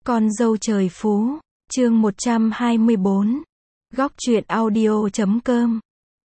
Con dâu trời phú, chương 124. Góc truyện audio.com.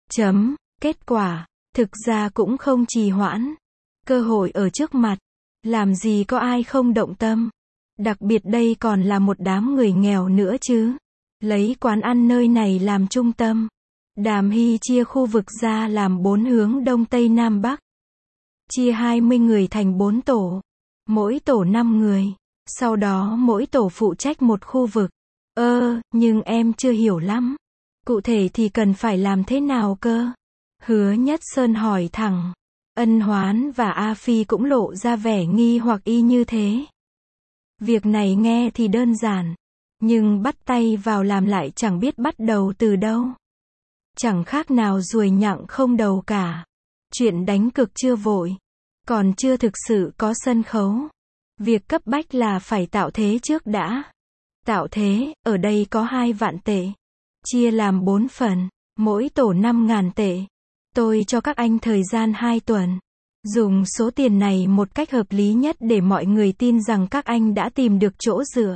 Kết quả, thực ra cũng không trì hoãn. Cơ hội ở trước mặt, làm gì có ai không động tâm. Đặc biệt đây còn là một đám người nghèo nữa chứ. Lấy quán ăn nơi này làm trung tâm. Đàm Hy chia khu vực ra làm 4 hướng Đông Tây Nam Bắc. Chia 20 người thành 4 tổ. Mỗi tổ 5 người. Sau đó mỗi tổ phụ trách một khu vực. Nhưng em chưa hiểu lắm. Cụ thể thì cần phải làm thế nào cơ? Hứa Nhất Sơn hỏi thẳng. Ân Hoán và A Phi cũng lộ ra vẻ nghi hoặc y như thế. Việc này nghe thì đơn giản. Nhưng bắt tay vào làm lại chẳng biết bắt đầu từ đâu. Chẳng khác nào ruồi nhặng không đầu cả. Chuyện đánh cược chưa vội. Còn chưa thực sự có sân khấu. Việc cấp bách là phải tạo thế trước đã. Tạo thế, ở đây có 2 vạn tệ. Chia làm 4 phần, mỗi tổ 5.000 tệ. Tôi cho các anh thời gian 2 tuần. Dùng số tiền này một cách hợp lý nhất để mọi người tin rằng các anh đã tìm được chỗ dựa.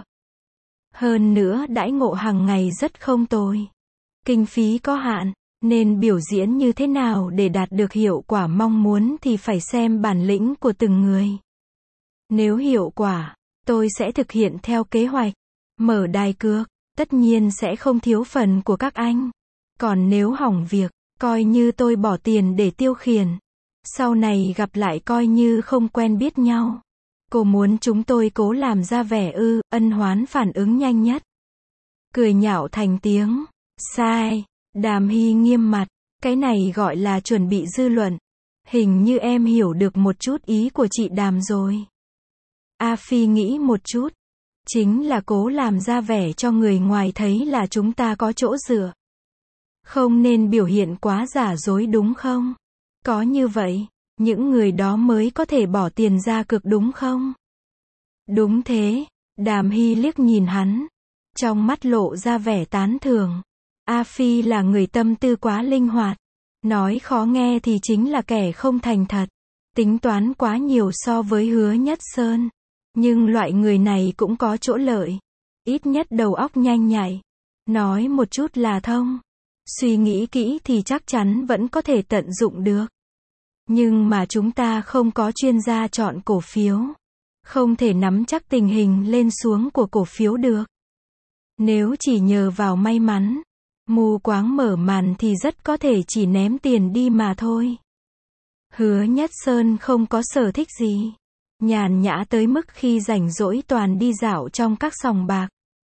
Hơn nữa đãi ngộ hàng ngày rất không tồi. Kinh phí có hạn, nên biểu diễn như thế nào để đạt được hiệu quả mong muốn thì phải xem bản lĩnh của từng người. Nếu hiệu quả, tôi sẽ thực hiện theo kế hoạch. Mở đài cược, tất nhiên sẽ không thiếu phần của các anh. Còn nếu hỏng việc, coi như tôi bỏ tiền để tiêu khiển. Sau này gặp lại coi như không quen biết nhau. Cô muốn chúng tôi cố làm ra vẻ ư? Ân Hoán phản ứng nhanh nhất. Cười nhạo thành tiếng. Sai. Đàm Hy nghiêm mặt. Cái này gọi là chuẩn bị dư luận. Hình như em hiểu được một chút ý của chị Đàm rồi. A Phi nghĩ một chút. Chính là cố làm ra vẻ cho người ngoài thấy là chúng ta có chỗ dựa. Không nên biểu hiện quá giả dối đúng không? Có như vậy, những người đó mới có thể bỏ tiền ra cược đúng không? Đúng thế. Đàm Hy liếc nhìn hắn. Trong mắt lộ ra vẻ tán thưởng. A Phi là người tâm tư quá linh hoạt. Nói khó nghe thì chính là kẻ không thành thật. Tính toán quá nhiều so với Hứa Nhất Sơn. Nhưng loại người này cũng có chỗ lợi. Ít nhất đầu óc nhanh nhạy. Nói một chút là thông. Suy nghĩ kỹ thì chắc chắn vẫn có thể tận dụng được. Nhưng mà chúng ta không có chuyên gia chọn cổ phiếu. Không thể nắm chắc tình hình lên xuống của cổ phiếu được. Nếu chỉ nhờ vào may mắn, mù quáng mở màn thì rất có thể chỉ ném tiền đi mà thôi. Hứa Nhất Sơn không có sở thích gì. Nhàn nhã tới mức khi rảnh rỗi toàn đi dạo trong các sòng bạc.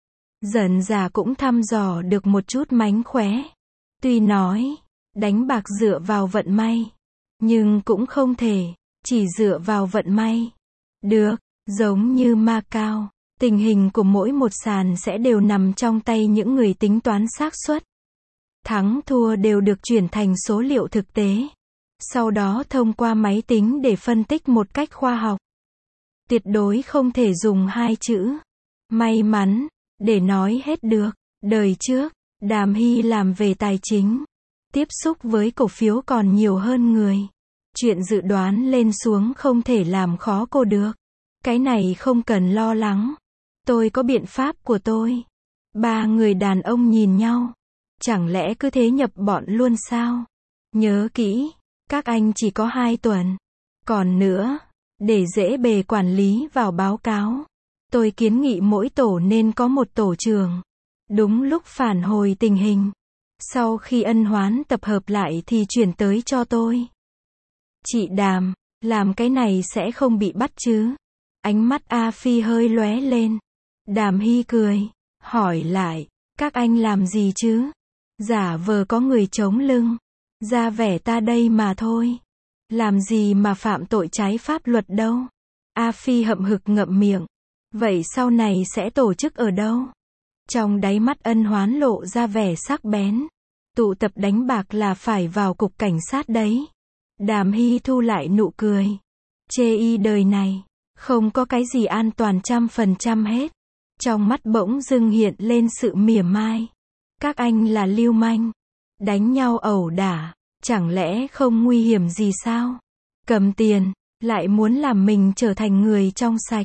Dần dà cũng thăm dò được một chút mánh khóe. Tuy nói, đánh bạc dựa vào vận may. Nhưng cũng không thể, chỉ dựa vào vận may. Được, giống như Macao, tình hình của mỗi một sàn sẽ đều nằm trong tay những người tính toán xác suất. Thắng thua đều được chuyển thành số liệu thực tế. Sau đó thông qua máy tính để phân tích một cách khoa học. Tuyệt đối không thể dùng 2 chữ may mắn để nói hết được. Đời trước, Đàm Hy làm về tài chính, tiếp xúc với cổ phiếu còn nhiều hơn người. Chuyện dự đoán lên xuống không thể làm khó cô được. Cái này không cần lo lắng. Tôi có biện pháp của tôi. 3 người đàn ông nhìn nhau. Chẳng lẽ cứ thế nhập bọn luôn sao? Nhớ kỹ, các anh chỉ có 2 tuần. Còn nữa, để dễ bề quản lý vào báo cáo, tôi kiến nghị mỗi tổ nên có một tổ trưởng. Đúng lúc phản hồi tình hình. Sau khi Ân Hoán tập hợp lại thì chuyển tới cho tôi. Chị Đàm, làm cái này sẽ không bị bắt chứ? Ánh mắt A Phi hơi lóe lên. Đàm Hy cười, hỏi lại, các anh làm gì chứ? Giả vờ có người chống lưng, ra vẻ ta đây mà thôi. Làm gì mà phạm tội trái pháp luật đâu. A Phi hậm hực ngậm miệng. Vậy sau này sẽ tổ chức ở đâu? Trong đáy mắt Ân Hoán lộ ra vẻ sắc bén. Tụ tập đánh bạc là phải vào cục cảnh sát đấy. Đàm Hy thu lại nụ cười. Chê y đời này, không có cái gì an toàn 100% hết. Trong mắt bỗng dưng hiện lên sự mỉa mai. Các anh là lưu manh. Đánh nhau ẩu đả. Chẳng lẽ không nguy hiểm gì sao? Cầm tiền, lại muốn làm mình trở thành người trong sạch.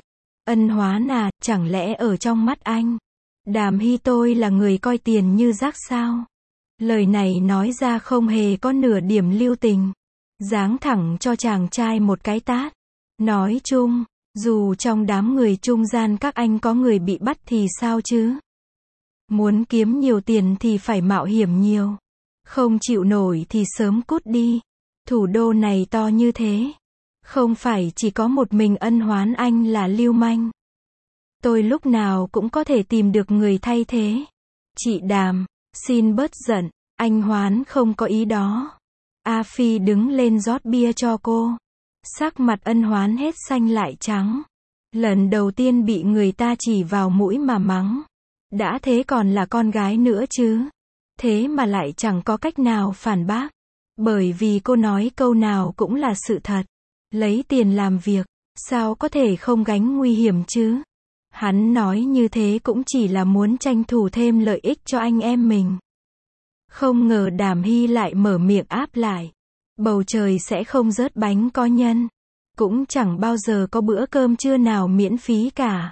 Ân Hoán à, chẳng lẽ ở trong mắt anh, Đàm Hy tôi là người coi tiền như rác sao? Lời này nói ra không hề có nửa điểm lưu tình. Giáng thẳng cho chàng trai một cái tát. Nói chung, dù trong đám người trung gian các anh có người bị bắt thì sao chứ? Muốn kiếm nhiều tiền thì phải mạo hiểm nhiều. Không chịu nổi thì sớm cút đi. Thủ đô này to như thế. Không phải chỉ có một mình Ân Hoán anh là lưu manh. Tôi lúc nào cũng có thể tìm được người thay thế. Chị Đàm, xin bớt giận, anh Hoán không có ý đó. A Phi đứng lên rót bia cho cô. Sắc mặt Ân Hoán hết xanh lại trắng. Lần đầu tiên bị người ta chỉ vào mũi mà mắng. Đã thế còn là con gái nữa chứ. Thế mà lại chẳng có cách nào phản bác. Bởi vì cô nói câu nào cũng là sự thật. Lấy tiền làm việc, sao có thể không gánh nguy hiểm chứ? Hắn nói như thế cũng chỉ là muốn tranh thủ thêm lợi ích cho anh em mình. Không ngờ Đàm Hy lại mở miệng áp lại. Bầu trời sẽ không rớt bánh có nhân. Cũng chẳng bao giờ có bữa cơm trưa nào miễn phí cả.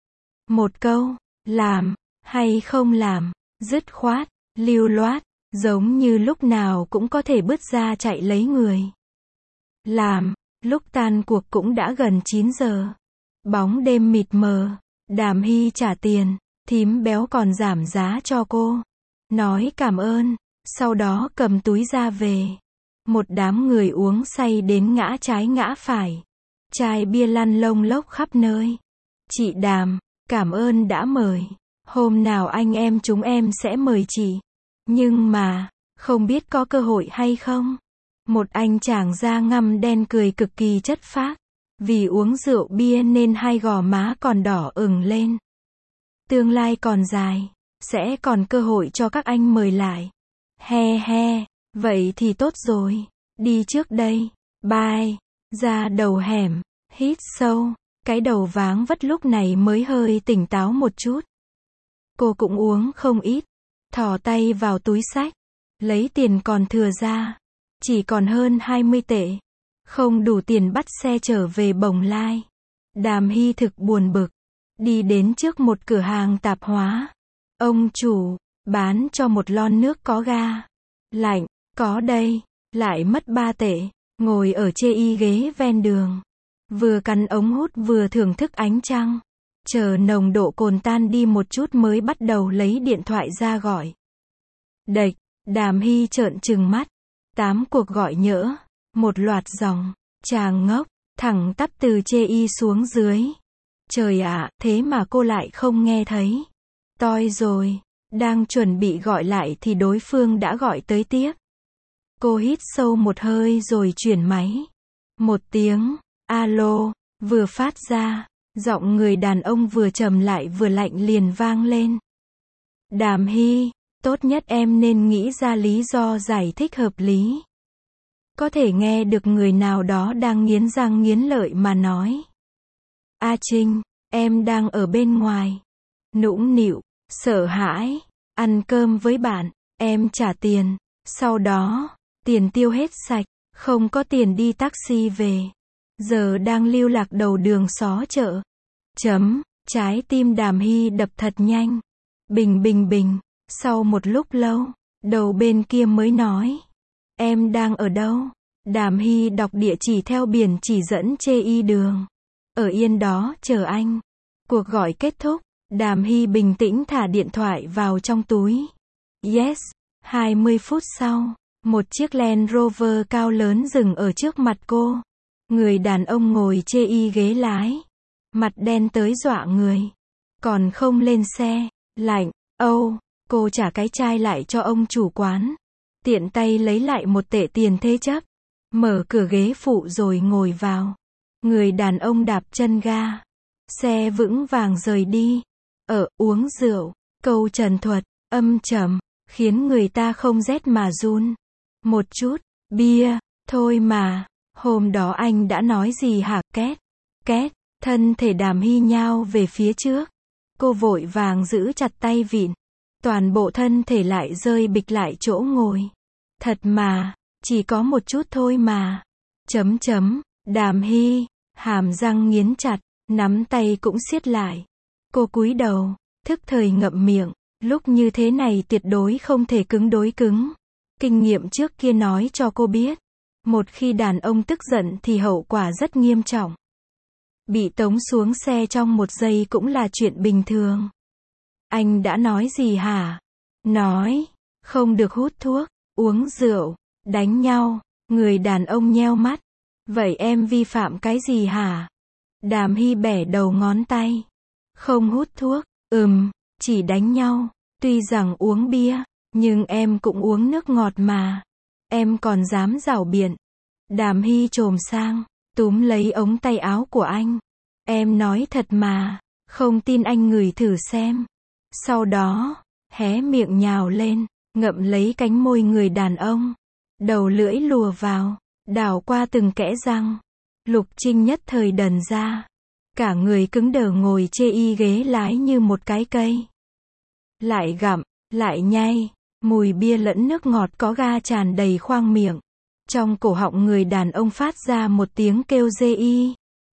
Một câu, làm, hay không làm, dứt khoát, lưu loát, giống như lúc nào cũng có thể bứt ra chạy lấy người. Làm, lúc tan cuộc cũng đã gần 9 giờ. Bóng đêm mịt mờ, Đàm Hy trả tiền, thím béo còn giảm giá cho cô. Nói cảm ơn, sau đó cầm túi ra về. Một đám người uống say đến ngã trái ngã phải. Chai bia lăn lông lốc khắp nơi. Chị Đàm, cảm ơn đã mời. Hôm nào anh em chúng em sẽ mời chị. Nhưng mà, không biết có cơ hội hay không? Một anh chàng da ngăm đen cười cực kỳ chất phác. Vì uống rượu bia nên hai gò má còn đỏ ửng lên. Tương lai còn dài, sẽ còn cơ hội cho các anh mời lại. He he, vậy thì tốt rồi. Đi trước đây. Bye. Ra đầu hẻm, hít sâu. Cái đầu váng vất lúc này mới hơi tỉnh táo một chút. Cô cũng uống không ít. Thò tay vào túi xách. Lấy tiền còn thừa ra. Chỉ còn hơn 20 tệ. Không đủ tiền bắt xe trở về Bồng Lai. Đàm Hy thực buồn bực. Đi đến trước một cửa hàng tạp hóa. Ông chủ, bán cho một lon nước có ga. Lạnh, có đây. Lại mất 3 tệ. Ngồi ở chê y ghế ven đường. Vừa cắn ống hút vừa thưởng thức ánh trăng. Chờ nồng độ cồn tan đi một chút mới bắt đầu lấy điện thoại ra gọi. Đệch, Đàm Hy trợn trừng mắt. 8 cuộc gọi nhỡ. Một loạt dòng. Chàng ngốc, thẳng tắp từ chê y xuống dưới. Trời ạ, thế mà cô lại không nghe thấy. Toi rồi. Đang chuẩn bị gọi lại thì đối phương đã gọi tới tiếp. Cô hít sâu một hơi rồi chuyển máy. Một tiếng, alo, vừa phát ra. Giọng người đàn ông vừa trầm lại vừa lạnh liền vang lên. Đàm Hy, tốt nhất em nên nghĩ ra lý do giải thích hợp lý. Có thể nghe được người nào đó đang nghiến răng nghiến lợi mà nói. A Trinh, em đang ở bên ngoài. Nũng nịu, sợ hãi. Ăn cơm với bạn, em trả tiền. Sau đó, tiền tiêu hết sạch. Không có tiền đi taxi về. Giờ đang lưu lạc đầu đường xó chợ. Trái tim Đàm Hy đập thật nhanh. Bình bình bình. Sau một lúc lâu, đầu bên kia mới nói. Em đang ở đâu? Đàm Hy đọc địa chỉ theo biển chỉ dẫn chê y đường. Ở yên đó chờ anh. Cuộc gọi kết thúc. Đàm Hy bình tĩnh thả điện thoại vào trong túi. Yes. 20 phút sau, một chiếc Land Rover cao lớn dừng ở trước mặt cô. Người đàn ông ngồi chê y ghế lái. Mặt đen tới dọa người. Còn không lên xe. Lạnh. Cô trả cái chai lại cho ông chủ quán. Tiện tay lấy lại 1 tệ tiền thế chấp. Mở cửa ghế phụ rồi ngồi vào. Người đàn ông đạp chân ga. Xe vững vàng rời đi. Uống rượu. Câu trần thuật, âm trầm, khiến người ta không rét mà run. Một chút, bia, thôi mà. Hôm đó anh đã nói gì hả? Két, thân thể Đàm Hy nhao về phía trước. Cô vội vàng giữ chặt tay vịn. Toàn bộ thân thể lại rơi bịch lại chỗ ngồi. Thật mà, chỉ có một chút thôi mà. Đàm Hy, hàm răng nghiến chặt, nắm tay cũng siết lại. Cô cúi đầu, thức thời ngậm miệng, lúc như thế này tuyệt đối không thể cứng đối cứng. Kinh nghiệm trước kia nói cho cô biết, một khi đàn ông tức giận thì hậu quả rất nghiêm trọng. Bị tống xuống xe trong 1 giây cũng là chuyện bình thường. Anh đã nói gì hả? Nói, không được hút thuốc, uống rượu, đánh nhau. Người đàn ông nheo mắt. Vậy em vi phạm cái gì hả? Đàm Hy bẻ đầu ngón tay. Không hút thuốc, chỉ đánh nhau. Tuy rằng uống bia, nhưng em cũng uống nước ngọt mà. Em còn dám rảo biện. Đàm Hy chồm sang, túm lấy ống tay áo của anh. Em nói thật mà, không tin anh ngửi thử xem. Sau đó, hé miệng nhào lên, ngậm lấy cánh môi người đàn ông. Đầu lưỡi lùa vào, đảo qua từng kẽ răng. Lục Trinh nhất thời đần ra. Cả người cứng đờ ngồi chê y ghế lái như một cái cây. Lại gặm, lại nhai, mùi bia lẫn nước ngọt có ga tràn đầy khoang miệng. Trong cổ họng người đàn ông phát ra một tiếng kêu dê y.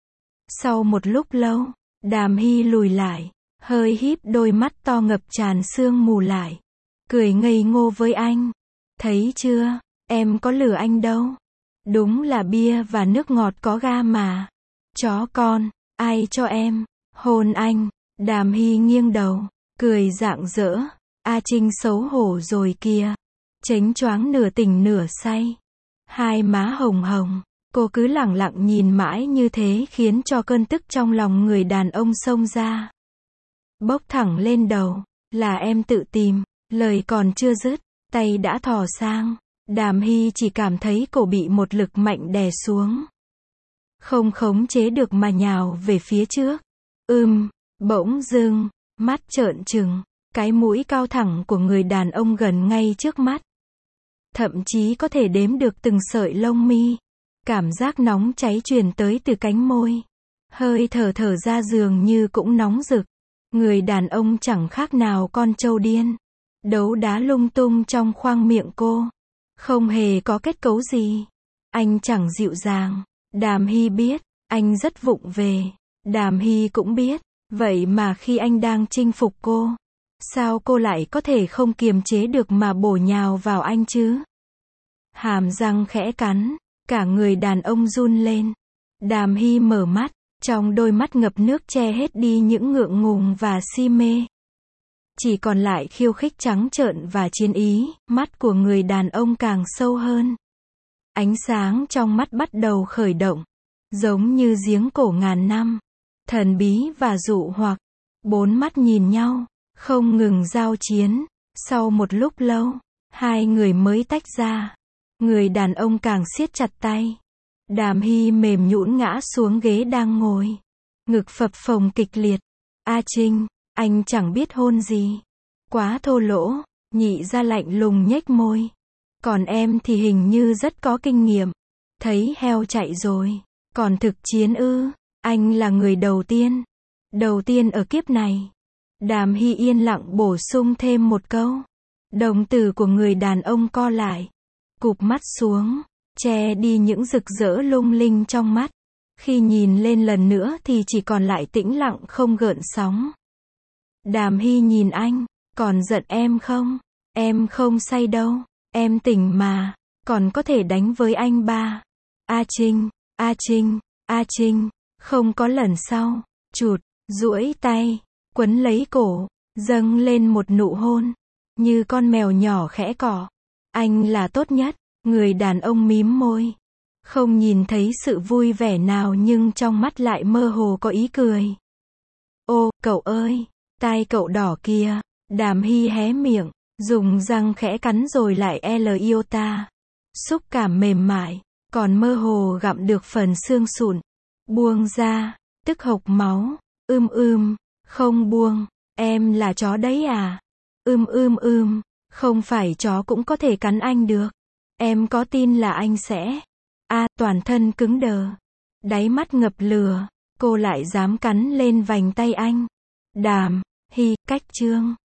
Sau một lúc lâu, Đàm Hy lùi lại, hơi híp đôi mắt to ngập tràn sương mù lại. Cười ngây ngô với anh. Thấy chưa, em có lừa anh đâu. Đúng là bia và nước ngọt có ga mà. Chó con, ai cho em hôn anh? Đàm Hy nghiêng đầu, cười rạng rỡ. A Trinh xấu hổ rồi kìa. Chánh choáng nửa tỉnh nửa say. Hai má hồng hồng. Cô cứ lẳng lặng nhìn mãi như thế khiến cho cơn tức trong lòng người đàn ông xông ra. Bốc thẳng lên đầu. Là em tự tìm. Lời còn chưa dứt, tay đã thò sang. Đàm Hy chỉ cảm thấy cổ bị một lực mạnh đè xuống. Không khống chế được mà nhào về phía trước. Bỗng dưng, mắt trợn trừng. Cái mũi cao thẳng của người đàn ông gần ngay trước mắt. Thậm chí có thể đếm được từng sợi lông mi. Cảm giác nóng cháy truyền tới từ cánh môi. Hơi thở ra dường như cũng nóng rực. Người đàn ông chẳng khác nào con trâu điên. Đấu đá lung tung trong khoang miệng cô. Không hề có kết cấu gì. Anh chẳng dịu dàng. Đàm Hy biết, anh rất vụng về. Đàm Hy cũng biết, vậy mà khi anh đang chinh phục cô, sao cô lại có thể không kiềm chế được mà bổ nhào vào anh chứ? Hàm răng khẽ cắn, cả người đàn ông run lên. Đàm Hy mở mắt, trong đôi mắt ngập nước che hết đi những ngượng ngùng và si mê. Chỉ còn lại khiêu khích trắng trợn và chiến ý, mắt của người đàn ông càng sâu hơn. Ánh sáng trong mắt bắt đầu khởi động, giống như giếng cổ ngàn năm, thần bí và dụ hoặc. 4 mắt nhìn nhau, không ngừng giao chiến. Sau một lúc lâu, hai người mới tách ra. Người đàn ông càng siết chặt tay. Đàm Hy mềm nhũn ngã xuống ghế đang ngồi. Ngực phập phồng kịch liệt. A Trinh, anh chẳng biết hôn gì. Quá thô lỗ. Nhị ra lạnh lùng nhếch môi. Còn em thì hình như rất có kinh nghiệm. Thấy heo chạy rồi. Còn thực chiến ư? Anh là người đầu tiên. Đầu tiên ở kiếp này. Đàm Hy yên lặng bổ sung thêm một câu. Đồng tử của người đàn ông co lại. Cụp mắt xuống. Che đi những rực rỡ lung linh trong mắt. Khi nhìn lên lần nữa thì chỉ còn lại tĩnh lặng không gợn sóng. Đàm Hy nhìn anh. Còn giận em không? Em không say đâu. Em tỉnh mà. Còn có thể đánh với anh ba. A Trinh, A Trinh, A Trinh. Không có lần sau. Chụt, duỗi tay, quấn lấy cổ, dâng lên một nụ hôn. Như con mèo nhỏ khẽ cọ. Anh là tốt nhất. Người đàn ông mím môi. Không nhìn thấy sự vui vẻ nào nhưng trong mắt lại mơ hồ có ý cười. Ô, cậu ơi, tai cậu đỏ kìa. Đàm Hy hé miệng, dùng răng khẽ cắn rồi lại iota. Xúc cảm mềm mại, còn mơ hồ gặm được phần xương sụn. Buông ra, tức hộc máu. Không buông, em là chó đấy à? Không phải chó cũng có thể cắn anh được. Em có tin là anh sẽ... toàn thân cứng đờ. Đáy mắt ngập lửa, cô lại dám cắn lên vành tay anh. Đàm Hy, cách chương.